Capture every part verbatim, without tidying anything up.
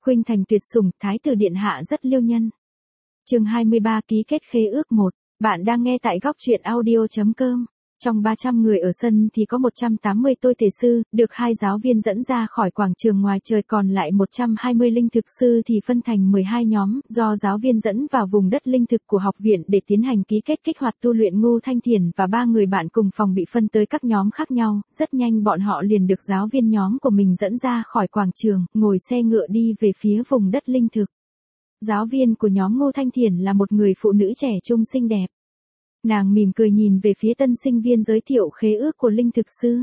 Khuynh thành tuyệt sủng, thái tử điện hạ rất liêu nhân. Chương hai mươi ba ký kết khế ước một. Bạn đang nghe tại góc truyện audio chấm com. Trong ba trăm người ở sân thì có một trăm tám mươi tôi tể sư, được hai giáo viên dẫn ra khỏi quảng trường ngoài trời, còn lại một trăm hai mươi linh thực sư thì phân thành mười hai nhóm, do giáo viên dẫn vào vùng đất linh thực của học viện để tiến hành ký kết kích hoạt tu luyện. Ngô Thanh Thiền và ba người bạn cùng phòng bị phân tới các nhóm khác nhau, rất nhanh bọn họ liền được giáo viên nhóm của mình dẫn ra khỏi quảng trường, ngồi xe ngựa đi về phía vùng đất linh thực. Giáo viên của nhóm Ngô Thanh Thiền là một người phụ nữ trẻ trung xinh đẹp. Nàng mỉm cười nhìn về phía tân sinh viên giới thiệu khế ước của linh thực sư.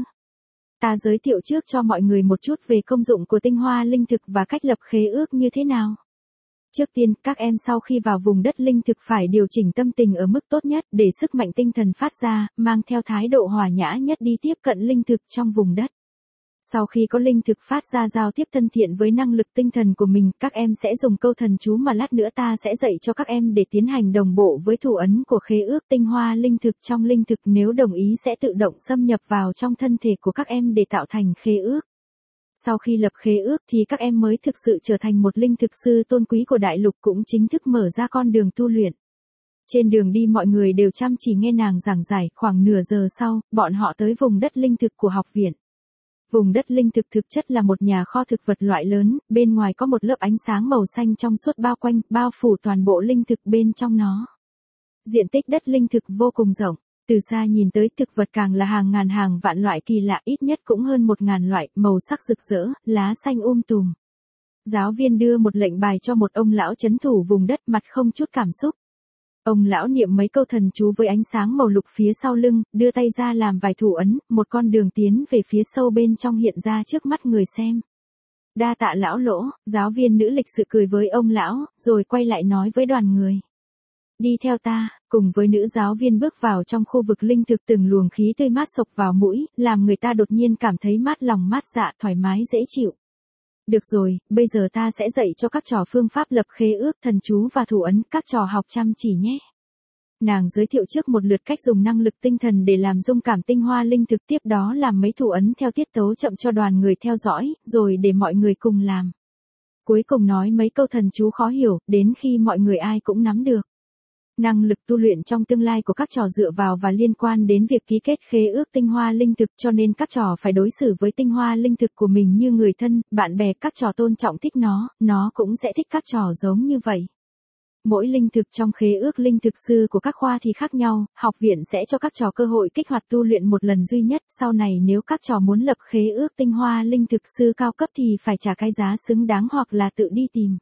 Ta giới thiệu trước cho mọi người một chút về công dụng của tinh hoa linh thực và cách lập khế ước như thế nào. Trước tiên, các em sau khi vào vùng đất linh thực phải điều chỉnh tâm tình ở mức tốt nhất để sức mạnh tinh thần phát ra, mang theo thái độ hòa nhã nhất đi tiếp cận linh thực trong vùng đất. Sau khi có linh thực phát ra giao tiếp thân thiện với năng lực tinh thần của mình, các em sẽ dùng câu thần chú mà lát nữa ta sẽ dạy cho các em để tiến hành đồng bộ với thủ ấn của khế ước tinh hoa linh thực. Trong linh thực nếu đồng ý sẽ tự động xâm nhập vào trong thân thể của các em để tạo thành khế ước. Sau khi lập khế ước thì các em mới thực sự trở thành một linh thực sư tôn quý của đại lục, cũng chính thức mở ra con đường tu luyện. Trên đường đi mọi người đều chăm chỉ nghe nàng giảng giải. Khoảng nửa giờ sau, bọn họ tới vùng đất linh thực của học viện. Vùng đất linh thực thực chất là một nhà kho thực vật loại lớn, bên ngoài có một lớp ánh sáng màu xanh trong suốt bao quanh, bao phủ toàn bộ linh thực bên trong nó. Diện tích đất linh thực vô cùng rộng, từ xa nhìn tới thực vật càng là hàng ngàn hàng vạn loại kỳ lạ, ít nhất cũng hơn một ngàn loại, màu sắc rực rỡ, lá xanh um tùm. Giáo viên đưa một lệnh bài cho một ông lão trấn thủ vùng đất, mặt không chút cảm xúc. Ông lão niệm mấy câu thần chú với ánh sáng màu lục phía sau lưng, đưa tay ra làm vài thủ ấn, một con đường tiến về phía sâu bên trong hiện ra trước mắt người xem. Đa tạ lão lỗ, giáo viên nữ lịch sự cười với ông lão, rồi quay lại nói với đoàn người. Đi theo ta. Cùng với nữ giáo viên bước vào trong khu vực linh thực, từng luồng khí tươi mát xộc vào mũi, làm người ta đột nhiên cảm thấy mát lòng mát dạ, thoải mái dễ chịu. Được rồi, bây giờ ta sẽ dạy cho các trò phương pháp lập khế ước, thần chú và thủ ấn, các trò học chăm chỉ nhé. Nàng giới thiệu trước một lượt cách dùng năng lực tinh thần để làm dung cảm tinh hoa linh thực, tiếp đó làm mấy thủ ấn theo tiết tấu chậm cho đoàn người theo dõi, rồi để mọi người cùng làm. Cuối cùng nói mấy câu thần chú khó hiểu, đến khi mọi người ai cũng nắm được. Năng lực tu luyện trong tương lai của các trò dựa vào và liên quan đến việc ký kết khế ước tinh hoa linh thực, cho nên các trò phải đối xử với tinh hoa linh thực của mình như người thân, bạn bè. Các trò tôn trọng thích nó, nó cũng sẽ thích các trò giống như vậy. Mỗi linh thực trong khế ước linh thực sư của các khoa thì khác nhau, học viện sẽ cho các trò cơ hội kích hoạt tu luyện một lần duy nhất. Sau này nếu các trò muốn lập khế ước tinh hoa linh thực sư cao cấp thì phải trả cái giá xứng đáng hoặc là tự đi tìm.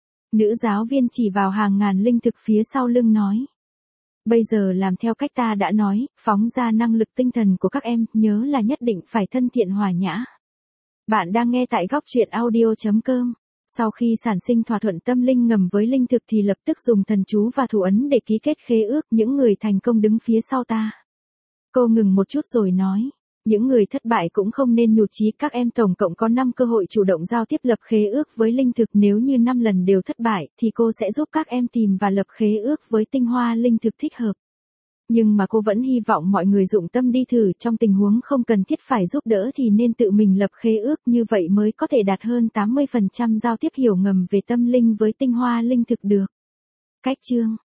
Nữ giáo viên chỉ vào hàng ngàn linh thực phía sau lưng nói. Bây giờ làm theo cách ta đã nói, phóng ra năng lực tinh thần của các em, nhớ là nhất định phải thân thiện hòa nhã. Bạn đang nghe tại góc truyện audio chấm com. Sau khi sản sinh thỏa thuận tâm linh ngầm với linh thực thì lập tức dùng thần chú và thủ ấn để ký kết khế ước. Những người thành công đứng phía sau ta. Cô ngừng một chút rồi nói. Những người thất bại cũng không nên nhụt chí, các em tổng cộng có năm cơ hội chủ động giao tiếp lập khế ước với linh thực, nếu như năm lần đều thất bại thì cô sẽ giúp các em tìm và lập khế ước với tinh hoa linh thực thích hợp. Nhưng mà cô vẫn hy vọng mọi người dụng tâm đi thử, trong tình huống không cần thiết phải giúp đỡ thì nên tự mình lập khế ước, như vậy mới có thể đạt hơn tám mươi phần trăm giao tiếp hiểu ngầm về tâm linh với tinh hoa linh thực được. Cách chương,